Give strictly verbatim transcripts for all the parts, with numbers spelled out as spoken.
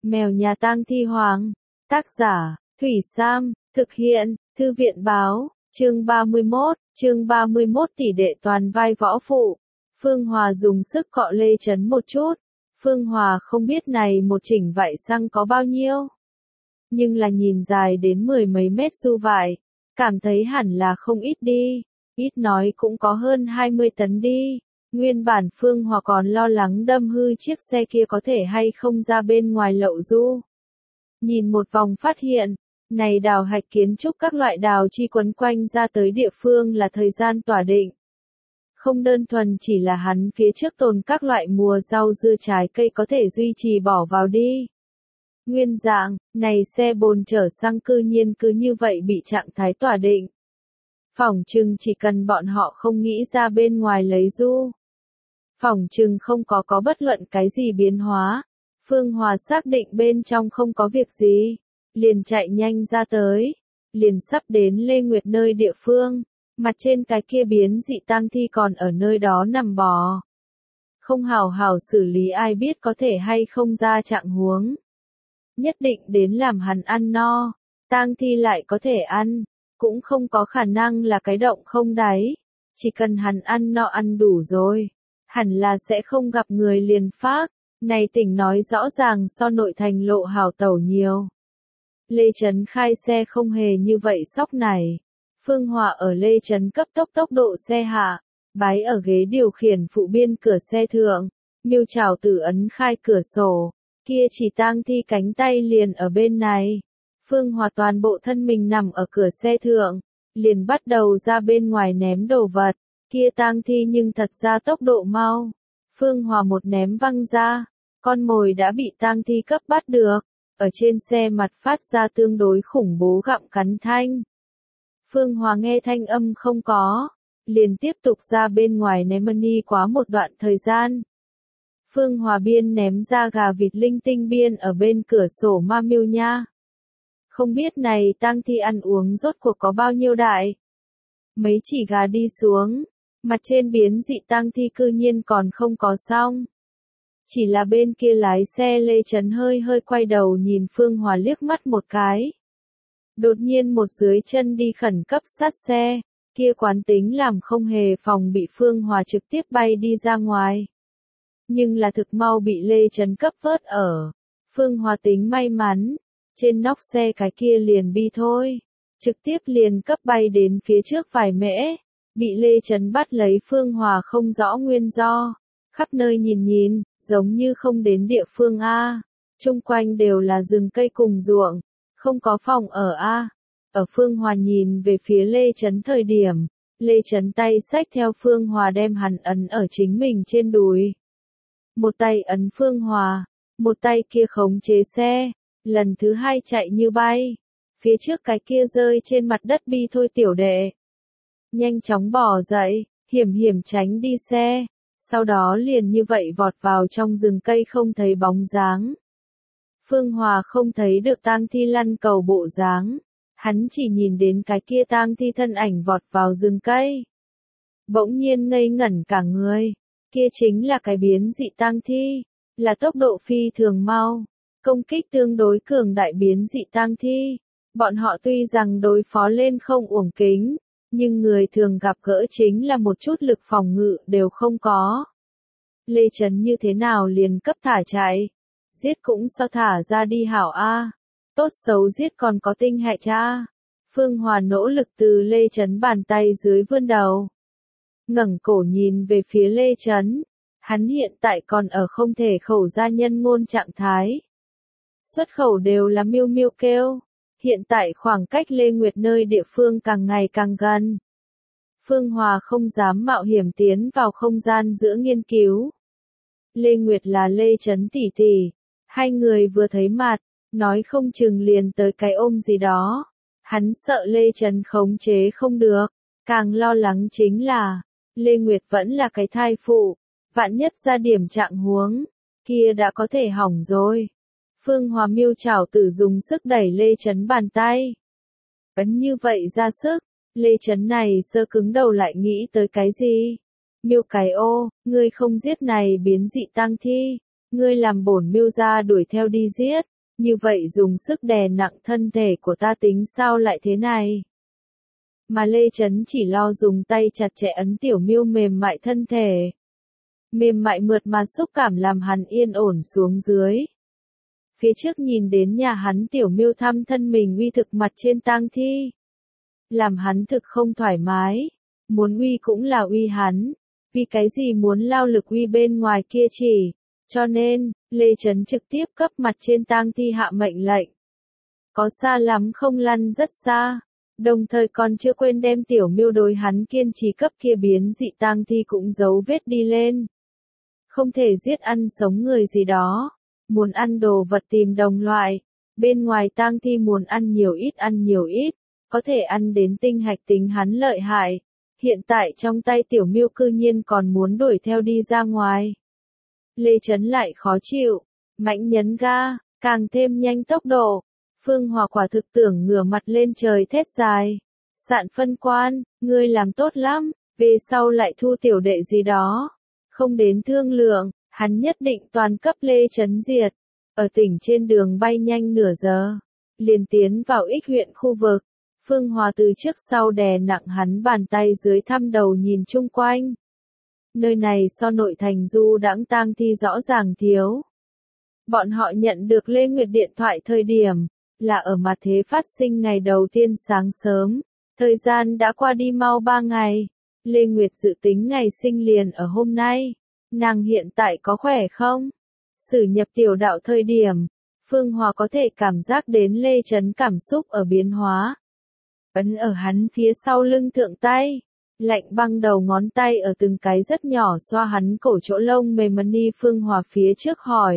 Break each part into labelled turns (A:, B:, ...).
A: Mèo nhà tang thi hoàng. Tác giả, Thủy Sam, thực hiện, Thư viện báo, chương ba mươi mốt, chương ba mươi mốt tỷ đệ toàn vai võ phụ. Phương Hòa dùng sức cọ Lê Chấn một chút. Phương Hòa không biết này một chỉnh vải xăng có bao nhiêu. Nhưng là nhìn dài đến mười mấy mét du vải, cảm thấy hẳn là không ít đi, ít nói cũng có hơn hai mươi tấn đi. Nguyên bản Phương Hòa còn lo lắng đâm hư chiếc xe kia có thể hay không ra bên ngoài lậu du. Nhìn một vòng phát hiện, này đào hạch kiến trúc các loại đào chi quấn quanh ra tới địa phương là thời gian tỏa định. Không đơn thuần chỉ là hắn phía trước tồn các loại mùa rau dưa trái cây có thể duy trì bỏ vào đi. Nguyên dạng, này xe bồn chở xăng cư nhiên cứ như vậy bị trạng thái tỏa định. Phỏng chừng chỉ cần bọn họ không nghĩ ra bên ngoài lấy du. Phỏng chừng không có có bất luận cái gì biến hóa. Phương Hòa xác định bên trong không có việc gì. Liền chạy nhanh ra tới. Liền sắp đến Lê Nguyệt nơi địa phương. Mặt trên cái kia biến dị tang thi còn ở nơi đó nằm bò. Không hào hào xử lý ai biết có thể hay không ra trạng huống. Nhất định đến làm hắn ăn no. Tang thi lại có thể ăn. Cũng không có khả năng là cái động không đáy. Chỉ cần hắn ăn no ăn đủ rồi. Hẳn là sẽ không gặp người liền phác. Này tỉnh nói rõ ràng so nội thành lộ hào tẩu nhiều. Lê Trấn khai xe không hề như vậy sóc này. Phương Hòa ở Lê Trấn cấp tốc tốc độ xe hạ. Bái ở ghế điều khiển phụ biên cửa xe thượng. Miêu Trảo Tử ấn khai cửa sổ. Kia chỉ tang thi cánh tay liền ở bên này. Phương Hòa toàn bộ thân mình nằm ở cửa xe thượng. Liền bắt đầu ra bên ngoài ném đồ vật. Kia tang thi nhưng thật ra tốc độ mau. Phương Hòa một ném văng ra. Con mồi đã bị tang thi cấp bắt được. Ở trên xe mặt phát ra tương đối khủng bố gặm cắn thanh. Phương Hòa nghe thanh âm không có. Liền tiếp tục ra bên ngoài ném money quá một đoạn thời gian. Phương Hòa biên ném ra gà vịt linh tinh biên ở bên cửa sổ ma miêu nha. Không biết này tang thi ăn uống rốt cuộc có bao nhiêu đại. Mấy chỉ gà đi xuống. Mặt trên biến dị tang thi cư nhiên còn không có xong. Chỉ là bên kia lái xe Lê Trấn hơi hơi quay đầu nhìn Phương Hòa liếc mắt một cái. Đột nhiên một dưới chân đi khẩn cấp sát xe. Kia quán tính làm không hề phòng bị Phương Hòa trực tiếp bay đi ra ngoài. Nhưng là thực mau bị Lê Trấn cấp vớt ở. Phương Hòa tính may mắn. Trên nóc xe cái kia liền bi thôi. Trực tiếp liền cấp bay đến phía trước vài mễ. Bị Lê Trấn bắt lấy Phương Hòa không rõ nguyên do. Khắp nơi nhìn nhìn, giống như không đến địa phương A. Trung quanh đều là rừng cây cùng ruộng. Không có phòng ở A. Ở Phương Hòa nhìn về phía Lê Trấn thời điểm. Lê Trấn tay xách theo Phương Hòa đem hắn ấn ở chính mình trên đùi. Một tay ấn Phương Hòa. Một tay kia khống chế xe. Lần thứ hai chạy như bay. Phía trước cái kia rơi trên mặt đất bi thôi tiểu đệ. Nhanh chóng bỏ dậy, hiểm hiểm tránh đi xe. Sau đó liền như vậy vọt vào trong rừng cây không thấy bóng dáng. Phương Hòa không thấy được tang thi lăn cầu bộ dáng. Hắn chỉ nhìn đến cái kia tang thi thân ảnh vọt vào rừng cây. Bỗng nhiên ngây ngẩn cả người. Kia chính là cái biến dị tang thi. Là tốc độ phi thường mau. Công kích tương đối cường đại biến dị tang thi. Bọn họ tuy rằng đối phó lên không uổng kính. Nhưng người thường gặp gỡ chính là một chút lực phòng ngự đều không có. Lê Trấn như thế nào liền cấp thả chạy. Giết cũng sao thả ra đi hảo A. Tốt xấu giết còn có tinh hại cha. Phương Hòa nỗ lực từ Lê Trấn bàn tay dưới vươn đầu. Ngẩng cổ nhìn về phía Lê Trấn. Hắn hiện tại còn ở không thể khẩu ra nhân ngôn trạng thái. Xuất khẩu đều là miêu miêu kêu. Hiện tại khoảng cách Lê Nguyệt nơi địa phương càng ngày càng gần. Phương Hòa không dám mạo hiểm tiến vào không gian giữa nghiên cứu. Lê Nguyệt là Lê Trấn tỷ tỷ. Hai người vừa thấy mặt, nói không chừng liền tới cái ôm gì đó. Hắn sợ Lê Trấn khống chế không được. Càng lo lắng chính là, Lê Nguyệt vẫn là cái thai phụ. Vạn nhất ra điểm trạng huống, kia đã có thể hỏng rồi. Phương Hòa Miêu Trảo Tử dùng sức đẩy Lê Trấn bàn tay. Ấn như vậy ra sức, Lê Trấn này sơ cứng đầu lại nghĩ tới cái gì? Miêu cái ô, ngươi không giết này biến dị tang thi, ngươi làm bổn miêu gia đuổi theo đi giết. như vậy dùng sức đè nặng thân thể của ta tính sao lại thế này. Mà Lê Chấn chỉ lo dùng tay chặt chẽ ấn Tiểu Miêu mềm mại thân thể. Mềm mại mượt mà xúc cảm làm hắn yên ổn xuống dưới. Phía trước nhìn đến nhà hắn Tiểu Miêu thăm thân mình uy thực mặt trên tang thi. Làm hắn thực không thoải mái. Muốn uy cũng là uy hắn. Vì cái gì muốn lao lực uy bên ngoài kia chỉ. Cho nên, Lê Chấn trực tiếp cấp mặt trên tang thi hạ mệnh lệnh. Có xa lắm không lăn rất xa. Đồng thời còn chưa quên đem Tiểu Miêu đối hắn kiên trì cấp kia biến dị tang thi cũng giấu vết đi lên. Không thể giết ăn sống người gì đó. Muốn ăn đồ vật tìm đồng loại. Bên ngoài tang thi muốn ăn nhiều ít ăn nhiều ít. Có thể ăn đến tinh hạch tính hắn lợi hại. Hiện tại trong tay Tiểu Miêu cư nhiên còn muốn đuổi theo đi ra ngoài. Lê Chấn lại khó chịu. Mạnh nhấn ga, càng thêm nhanh tốc độ. Phương Hòa quả thực tưởng ngửa mặt lên trời thét dài. Sạn phân quan, ngươi làm tốt lắm, về sau lại thu tiểu đệ gì đó. Không đến thương lượng, hắn nhất định toàn cấp Lê Chấn diệt. Ở tỉnh trên đường bay nhanh nửa giờ. Liền tiến vào Ích huyện khu vực. Phương Hòa từ trước sau đè nặng hắn bàn tay dưới thăm đầu nhìn chung quanh. Nơi này so nội thành du đãng tang thi rõ ràng thiếu. Bọn họ nhận được Lê Nguyệt điện thoại thời điểm, là ở mặt thế phát sinh ngày đầu tiên sáng sớm. Thời gian đã qua đi mau ba ngày. Lê Nguyệt dự tính ngày sinh liền ở hôm nay. Nàng hiện tại có khỏe không? Sử nhập tiểu đạo thời điểm, Phương Hòa có thể cảm giác đến Lê Chấn cảm xúc ở biến hóa. Ấn ở hắn phía sau lưng thượng tay. Lạnh băng đầu ngón tay ở từng cái rất nhỏ xoa hắn cổ chỗ lông mềm mani. Phương Hòa phía trước hỏi.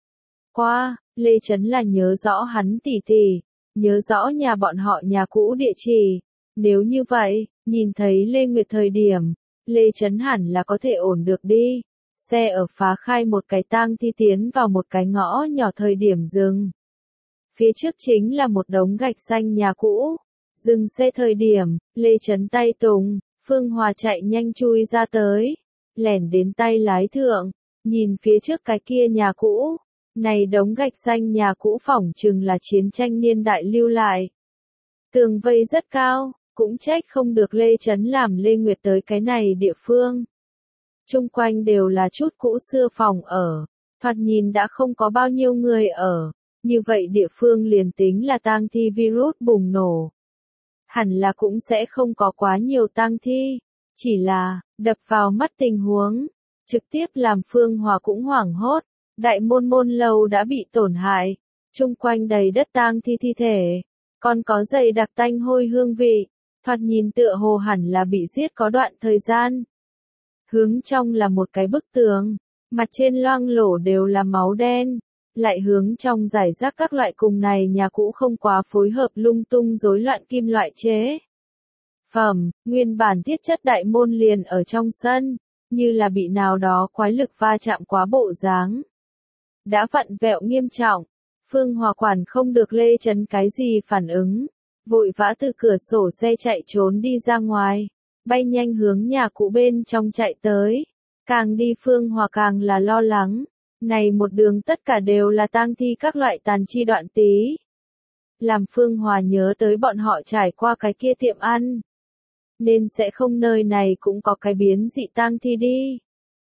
A: Qua, Lê Chấn là nhớ rõ hắn tỉ tỉ, nhớ rõ nhà bọn họ nhà cũ địa chỉ. Nếu như vậy, nhìn thấy Lê Nguyệt thời điểm, Lê Chấn hẳn là có thể ổn được đi. Xe ở phá khai một cái tang thi tiến vào một cái ngõ nhỏ thời điểm dừng. Phía trước chính là một đống gạch xanh nhà cũ. Dừng xe thời điểm, Lê Chấn tay tùng, Phương Hòa chạy nhanh chui ra tới. Lẻn đến tay lái thượng, nhìn phía trước cái kia nhà cũ. Này đống gạch xanh nhà cũ phỏng chừng là chiến tranh niên đại lưu lại. Tường vây rất cao, cũng trách không được Lê Chấn làm Lê Nguyệt tới cái này địa phương. Trung quanh đều là chút cũ xưa phòng ở, thoạt nhìn đã không có bao nhiêu người ở, như vậy địa phương liền tính là tang thi virus bùng nổ. Hẳn là cũng sẽ không có quá nhiều tang thi, chỉ là, đập vào mắt tình huống, trực tiếp làm Phương Hòa cũng hoảng hốt. Đại môn môn lầu đã bị tổn hại, chung quanh đầy đất tang thi thi thể, còn có dày đặc tanh hôi hương vị, thoạt nhìn tựa hồ hẳn là bị giết có đoạn thời gian. Hướng trong là một cái bức tường, mặt trên loang lổ đều là máu đen, lại hướng trong giải rác các loại cùng này nhà cũ không quá phối hợp lung tung rối loạn kim loại chế. Phẩm, nguyên bản thiết chất đại môn liền ở trong sân, như là bị nào đó quái lực va chạm quá bộ dáng. Đã vặn vẹo nghiêm trọng, Phương Hòa quản không được Lê Chấn cái gì phản ứng, vội vã từ cửa sổ xe chạy trốn đi ra ngoài, bay nhanh hướng nhà cũ bên trong chạy tới. Càng đi Phương Hòa càng là lo lắng, này một đường tất cả đều là tang thi các loại tàn chi đoạn tí. Làm Phương Hòa nhớ tới bọn họ trải qua cái kia tiệm ăn. Nên sẽ không nơi này cũng có cái biến dị tang thi đi.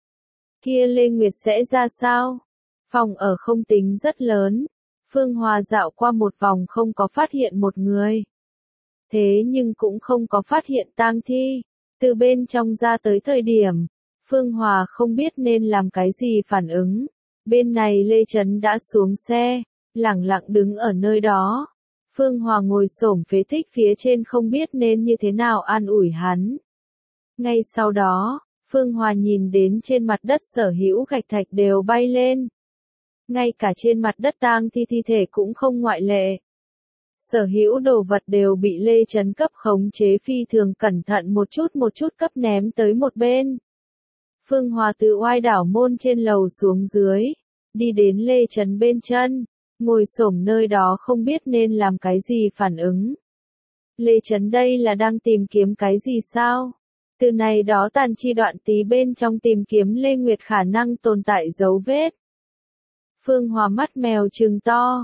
A: Kia Lê Nguyệt sẽ ra sao? Phòng ở không tính rất lớn. Phương Hòa dạo qua một vòng không có phát hiện một người. Thế nhưng cũng không có phát hiện tang thi. Từ bên trong ra tới thời điểm, Phương Hòa không biết nên làm cái gì phản ứng. Bên này Lê Chấn đã xuống xe, lẳng lặng đứng ở nơi đó. Phương Hòa ngồi xổm phế tích phía trên không biết nên như thế nào an ủi hắn. Ngay sau đó, Phương Hòa nhìn đến trên mặt đất sở hữu gạch thạch đều bay lên. Ngay cả trên mặt đất tang thi thi thể cũng không ngoại lệ. Sở hữu đồ vật đều bị Lê Chấn cấp khống chế phi thường cẩn thận một chút một chút cấp ném tới một bên. Phương Hòa từ oai đảo môn trên lầu xuống dưới, đi đến Lê Chấn bên chân, ngồi xổm nơi đó không biết nên làm cái gì phản ứng. Lê Chấn đây là đang tìm kiếm cái gì sao? Từ này đó tàn chi đoạn tí bên trong tìm kiếm Lê Nguyệt khả năng tồn tại dấu vết. Phương Hòa mắt mèo trừng to,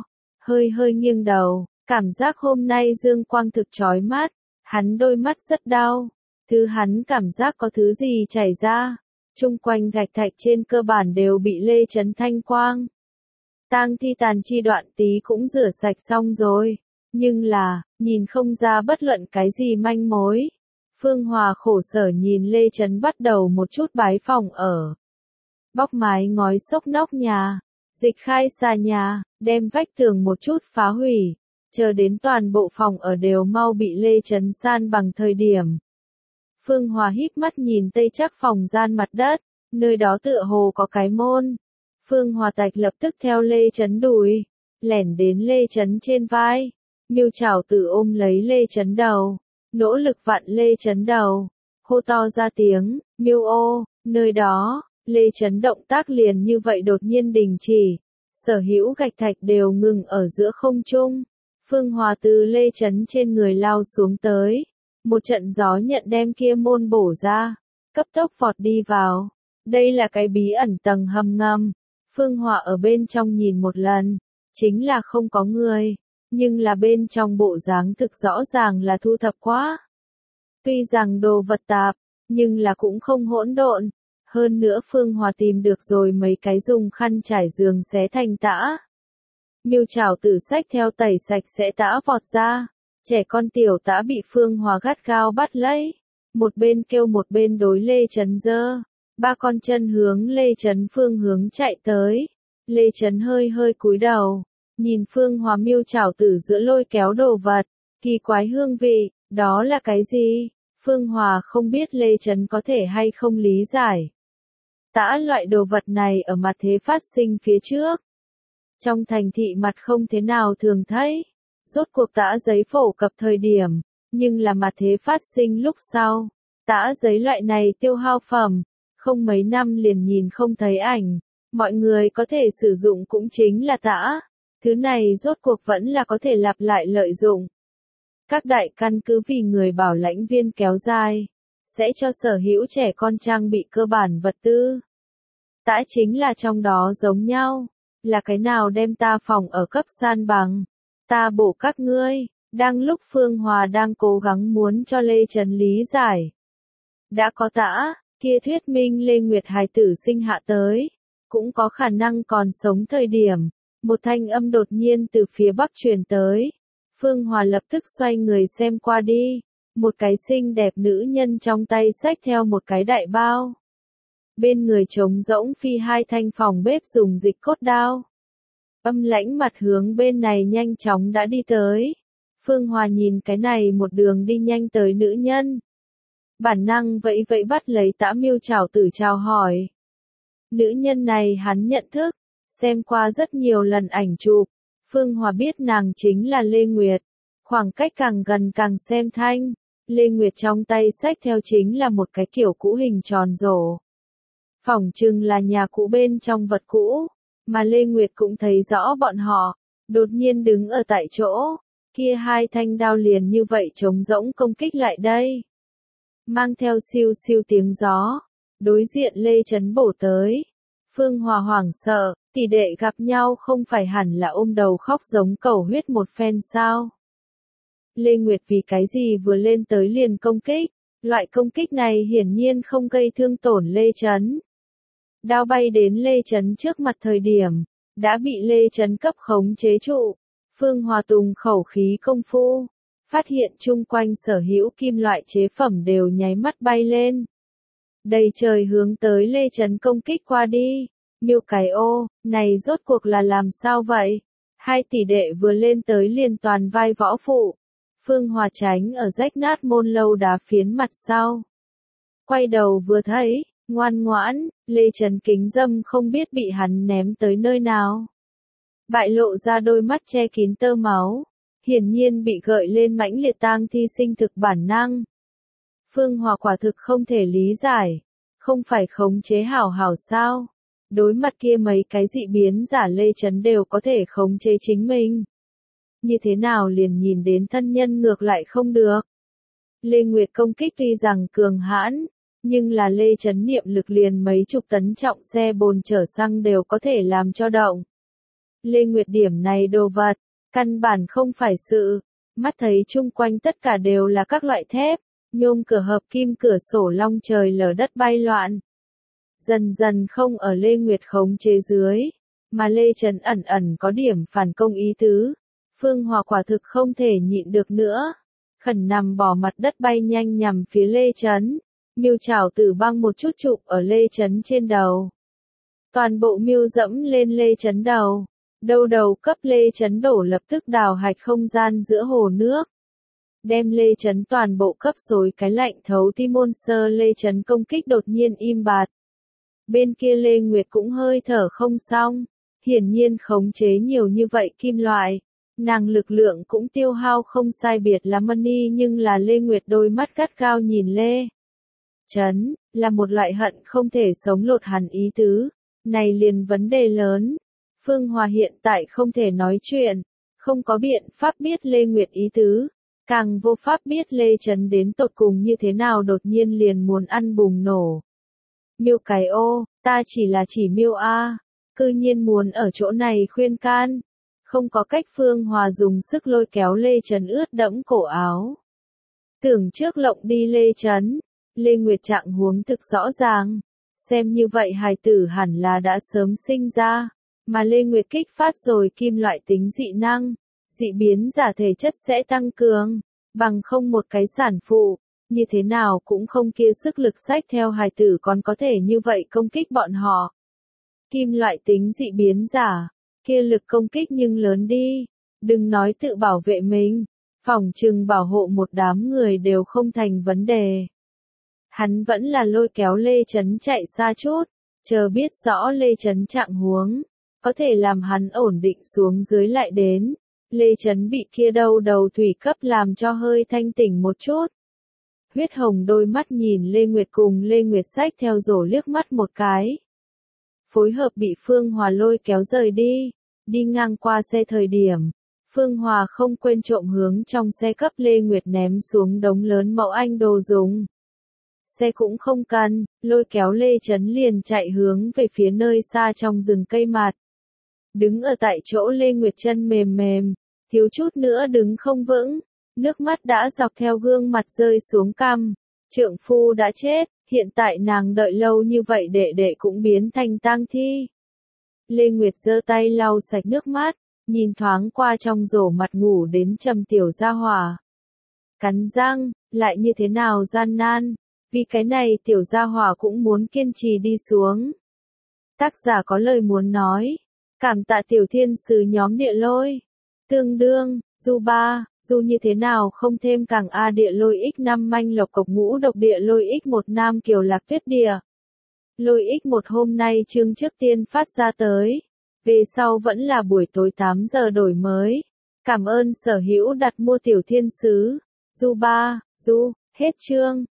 A: hơi hơi nghiêng đầu, cảm giác hôm nay dương quang thực chói mắt, hắn đôi mắt rất đau, thứ hắn cảm giác có thứ gì chảy ra, chung quanh gạch thạch trên cơ bản đều bị Lê Chấn thanh quang. Tang thi tàn chi đoạn tí cũng rửa sạch xong rồi, nhưng là, nhìn không ra bất luận cái gì manh mối. Phương Hòa khổ sở nhìn Lê Chấn bắt đầu một chút bái phòng ở. Bóc mái ngói xốc nóc nhà, dịch khai xà nhà, đem vách tường một chút phá hủy, chờ đến toàn bộ phòng ở đều mau bị Lê Chấn san bằng thời điểm. Phương Hòa híp mắt nhìn tây chắc phòng gian mặt đất, nơi đó tựa hồ có cái môn. Phương Hòa Tạch lập tức theo Lê Chấn đùi, lẻn đến Lê Chấn trên vai. Miêu Trảo Tử ôm lấy Lê Chấn đầu, nỗ lực vặn Lê Chấn đầu, hô to ra tiếng, miêu ô, nơi đó, Lê Chấn động tác liền như vậy đột nhiên đình chỉ, sở hữu gạch thạch đều ngừng ở giữa không trung. Phương Hòa từ Lê Chấn trên người lao xuống tới, một trận gió nhận đem kia môn bổ ra, cấp tốc vọt đi vào. Đây là cái bí ẩn tầng hầm ngầm. Phương Hòa ở bên trong nhìn một lần, chính là không có người, nhưng là bên trong bộ dáng thực rõ ràng là thu thập quá. Tuy rằng đồ vật tạp, nhưng là cũng không hỗn độn. Hơn nữa Phương Hòa tìm được rồi mấy cái dùng khăn trải giường xé thành tã. Miêu Trảo Tử xách theo tẩy sạch sẽ tã vọt ra, trẻ con tiểu tã bị Phương Hòa gắt gao bắt lấy, một bên kêu một bên đối Lê Chấn giơ, ba con chân hướng Lê Chấn phương hướng chạy tới. Lê Chấn hơi hơi cúi đầu, nhìn Phương Hòa Miêu Trảo Tử giữa lôi kéo đồ vật, kỳ quái hương vị, đó là cái gì? Phương Hòa không biết Lê Chấn có thể hay không lý giải. Tã loại đồ vật này ở mặt thế phát sinh phía trước. Trong thành thị mặt không thế nào thường thấy. Rốt cuộc tã giấy phổ cập thời điểm, nhưng là mặt thế phát sinh lúc sau. Tã giấy loại này tiêu hao phẩm, không mấy năm liền nhìn không thấy ảnh. Mọi người có thể sử dụng cũng chính là tã. Thứ này rốt cuộc vẫn là có thể lặp lại lợi dụng. Các đại căn cứ vì người bảo lãnh viên kéo dài, sẽ cho sở hữu trẻ con trang bị cơ bản vật tư. Tã chính là trong đó giống nhau, là cái nào đem ta phòng ở cấp san bằng, ta bổ các ngươi. Đang lúc Phương Hòa đang cố gắng muốn cho Lê Chấn lý giải. Đã có tã, kia thuyết minh Lê Nguyệt hài tử sinh hạ tới, cũng có khả năng còn sống thời điểm. Một thanh âm đột nhiên từ phía bắc truyền tới. Phương Hòa lập tức xoay người xem qua đi. Một cái xinh đẹp nữ nhân trong tay xách theo một cái đại bao. Bên người trống rỗng phi hai thanh phòng bếp dùng dịch cốt đao. Âm lãnh mặt hướng bên này nhanh chóng đã đi tới. Phương Hòa nhìn cái này một đường đi nhanh tới nữ nhân. Bản năng vẫy vẫy bắt lấy Tã Miêu Trảo Tử chào hỏi. Nữ nhân này hắn nhận thức, xem qua rất nhiều lần ảnh chụp. Phương Hòa biết nàng chính là Lê Nguyệt. Khoảng cách càng gần càng xem thanh. Lê Nguyệt trong tay xách theo chính là một cái kiểu cũ hình tròn rổ. Phỏng chừng là nhà cũ bên trong vật cũ, mà Lê Nguyệt cũng thấy rõ bọn họ, đột nhiên đứng ở tại chỗ, kia hai thanh đao liền như vậy trống rỗng công kích lại đây. Mang theo siêu siêu tiếng gió, đối diện Lê Chấn bổ tới. Phương Hòa hoảng sợ, tỷ đệ gặp nhau không phải hẳn là ôm đầu khóc giống cầu huyết một phen sao. Lê Nguyệt vì cái gì vừa lên tới liền công kích, loại công kích này hiển nhiên không gây thương tổn Lê Chấn. Đao bay đến Lê Chấn trước mặt thời điểm, đã bị Lê Chấn cấp khống chế trụ. Phương Hòa Tùng khẩu khí công phu, phát hiện chung quanh sở hữu kim loại chế phẩm đều nháy mắt bay lên. Đầy trời hướng tới Lê Chấn công kích qua đi. Miêu cái ô, này rốt cuộc là làm sao vậy? Hai tỷ đệ vừa lên tới liền toàn vai võ phụ. Phương Hòa tránh ở rách nát môn lâu đá phiến mặt sau. Quay đầu vừa thấy, ngoan ngoãn, Lê Chấn kính dâm không biết bị hắn ném tới nơi nào. Bại lộ ra đôi mắt che kín tơ máu, hiển nhiên bị gợi lên mãnh liệt tang thi sinh thực bản năng. Phương Hòa quả thực không thể lý giải, không phải khống chế hảo hảo sao? Đối mặt kia mấy cái dị biến giả Lê Chấn đều có thể khống chế chính mình. Như thế nào liền nhìn đến thân nhân ngược lại không được. Lê Nguyệt công kích tuy rằng cường hãn, nhưng là Lê Chấn niệm lực liền mấy chục tấn trọng xe bồn chở xăng đều có thể làm cho động. Lê Nguyệt điểm này đồ vật, Căn bản không phải sự, mắt thấy chung quanh tất cả đều là các loại thép, nhôm cửa hợp kim cửa sổ long trời lở đất bay loạn. Dần dần không ở Lê Nguyệt khống chế dưới, mà Lê Trấn ẩn ẩn có điểm phản công ý tứ. Phương Hòa quả thực không thể nhịn được nữa, khẩn nằm bỏ mặt đất bay nhanh nhằm phía Lê Trấn, miêu chảo tử băng một chút chụp ở Lê Trấn trên đầu. Toàn bộ miêu dẫm lên Lê Trấn đầu, đầu đầu cấp Lê Trấn đổ lập tức đào hạch không gian giữa hồ nước. Đem Lê Trấn toàn bộ cấp xối cái lạnh thấu tim môn sơ Lê Trấn công kích đột nhiên im bặt. Bên kia Lê Nguyệt cũng hơi thở không xong, hiển nhiên khống chế nhiều như vậy kim loại. Nàng lực lượng cũng tiêu hao không sai biệt lắm money nhưng là Lê Nguyệt đôi mắt gắt gao nhìn Lê Trấn, là một loại hận không thể sống lột hẳn ý tứ. Này liền vấn đề lớn. Phương Hòa hiện tại không thể nói chuyện, không có biện pháp biết Lê Nguyệt ý tứ, càng vô pháp biết Lê Trấn đến tột cùng như thế nào đột nhiên liền muốn ăn bùng nổ. Miêu cái ô, ta chỉ là chỉ miêu a, cư nhiên muốn ở chỗ này khuyên can. Không có cách Phương Hòa dùng sức lôi kéo Lê Trấn ướt đẫm cổ áo. Tưởng trước lộng đi Lê Trấn, Lê Nguyệt trạng huống thực rõ ràng. Xem như vậy hài tử hẳn là đã sớm sinh ra, mà Lê Nguyệt kích phát rồi kim loại tính dị năng, dị biến giả thể chất sẽ tăng cường, bằng không một cái sản phụ, như thế nào cũng không kia sức lực sách theo hài tử còn có thể như vậy công kích bọn họ. Kim loại tính dị biến giả, kia lực công kích nhưng lớn đi, đừng nói tự bảo vệ mình, phòng trừng bảo hộ một đám người đều không thành vấn đề. Hắn vẫn là lôi kéo Lê Trấn chạy xa chút, chờ biết rõ Lê Trấn trạng huống, có thể làm hắn ổn định xuống dưới lại đến. Lê Trấn bị kia đâu đầu thủy cấp làm cho hơi thanh tỉnh một chút. Huyết hồng đôi mắt nhìn Lê Nguyệt cùng Lê Nguyệt sách theo rổ liếc mắt một cái. Phối hợp bị Phương Hòa lôi kéo rời đi, đi ngang qua xe thời điểm. Phương Hòa không quên trộm hướng trong xe cấp Lê Nguyệt ném xuống đống lớn mẫu anh đồ dùng. Xe cũng không cần, lôi kéo Lê Trấn liền chạy hướng về phía nơi xa trong rừng cây mạt. Đứng ở tại chỗ Lê Nguyệt chân mềm mềm, thiếu chút nữa đứng không vững, nước mắt đã dọc theo gương mặt rơi xuống cằm. Trượng phu đã chết, hiện tại nàng đợi lâu như vậy đệ đệ cũng biến thành tang thi. Lê Nguyệt giơ tay lau sạch nước mắt, nhìn thoáng qua trong rổ mặt ngủ đến trầm tiểu gia hỏa. Cắn răng, lại như thế nào gian nan. Vì cái này tiểu gia hỏa cũng muốn kiên trì đi xuống. Tác giả có lời muốn nói. Cảm tạ tiểu thiên sứ nhóm địa lôi. Tương đương, dù ba, dù như thế nào không thêm càng A địa lôi x năm manh lộc cộc ngũ độc địa lôi x một nam kiều lạc tuyết địa. Lôi x một hôm nay chương trước tiên phát ra tới. Về sau vẫn là buổi tối tám giờ đổi mới. Cảm ơn sở hữu đặt mua tiểu thiên sứ. Dù ba, dù, hết chương.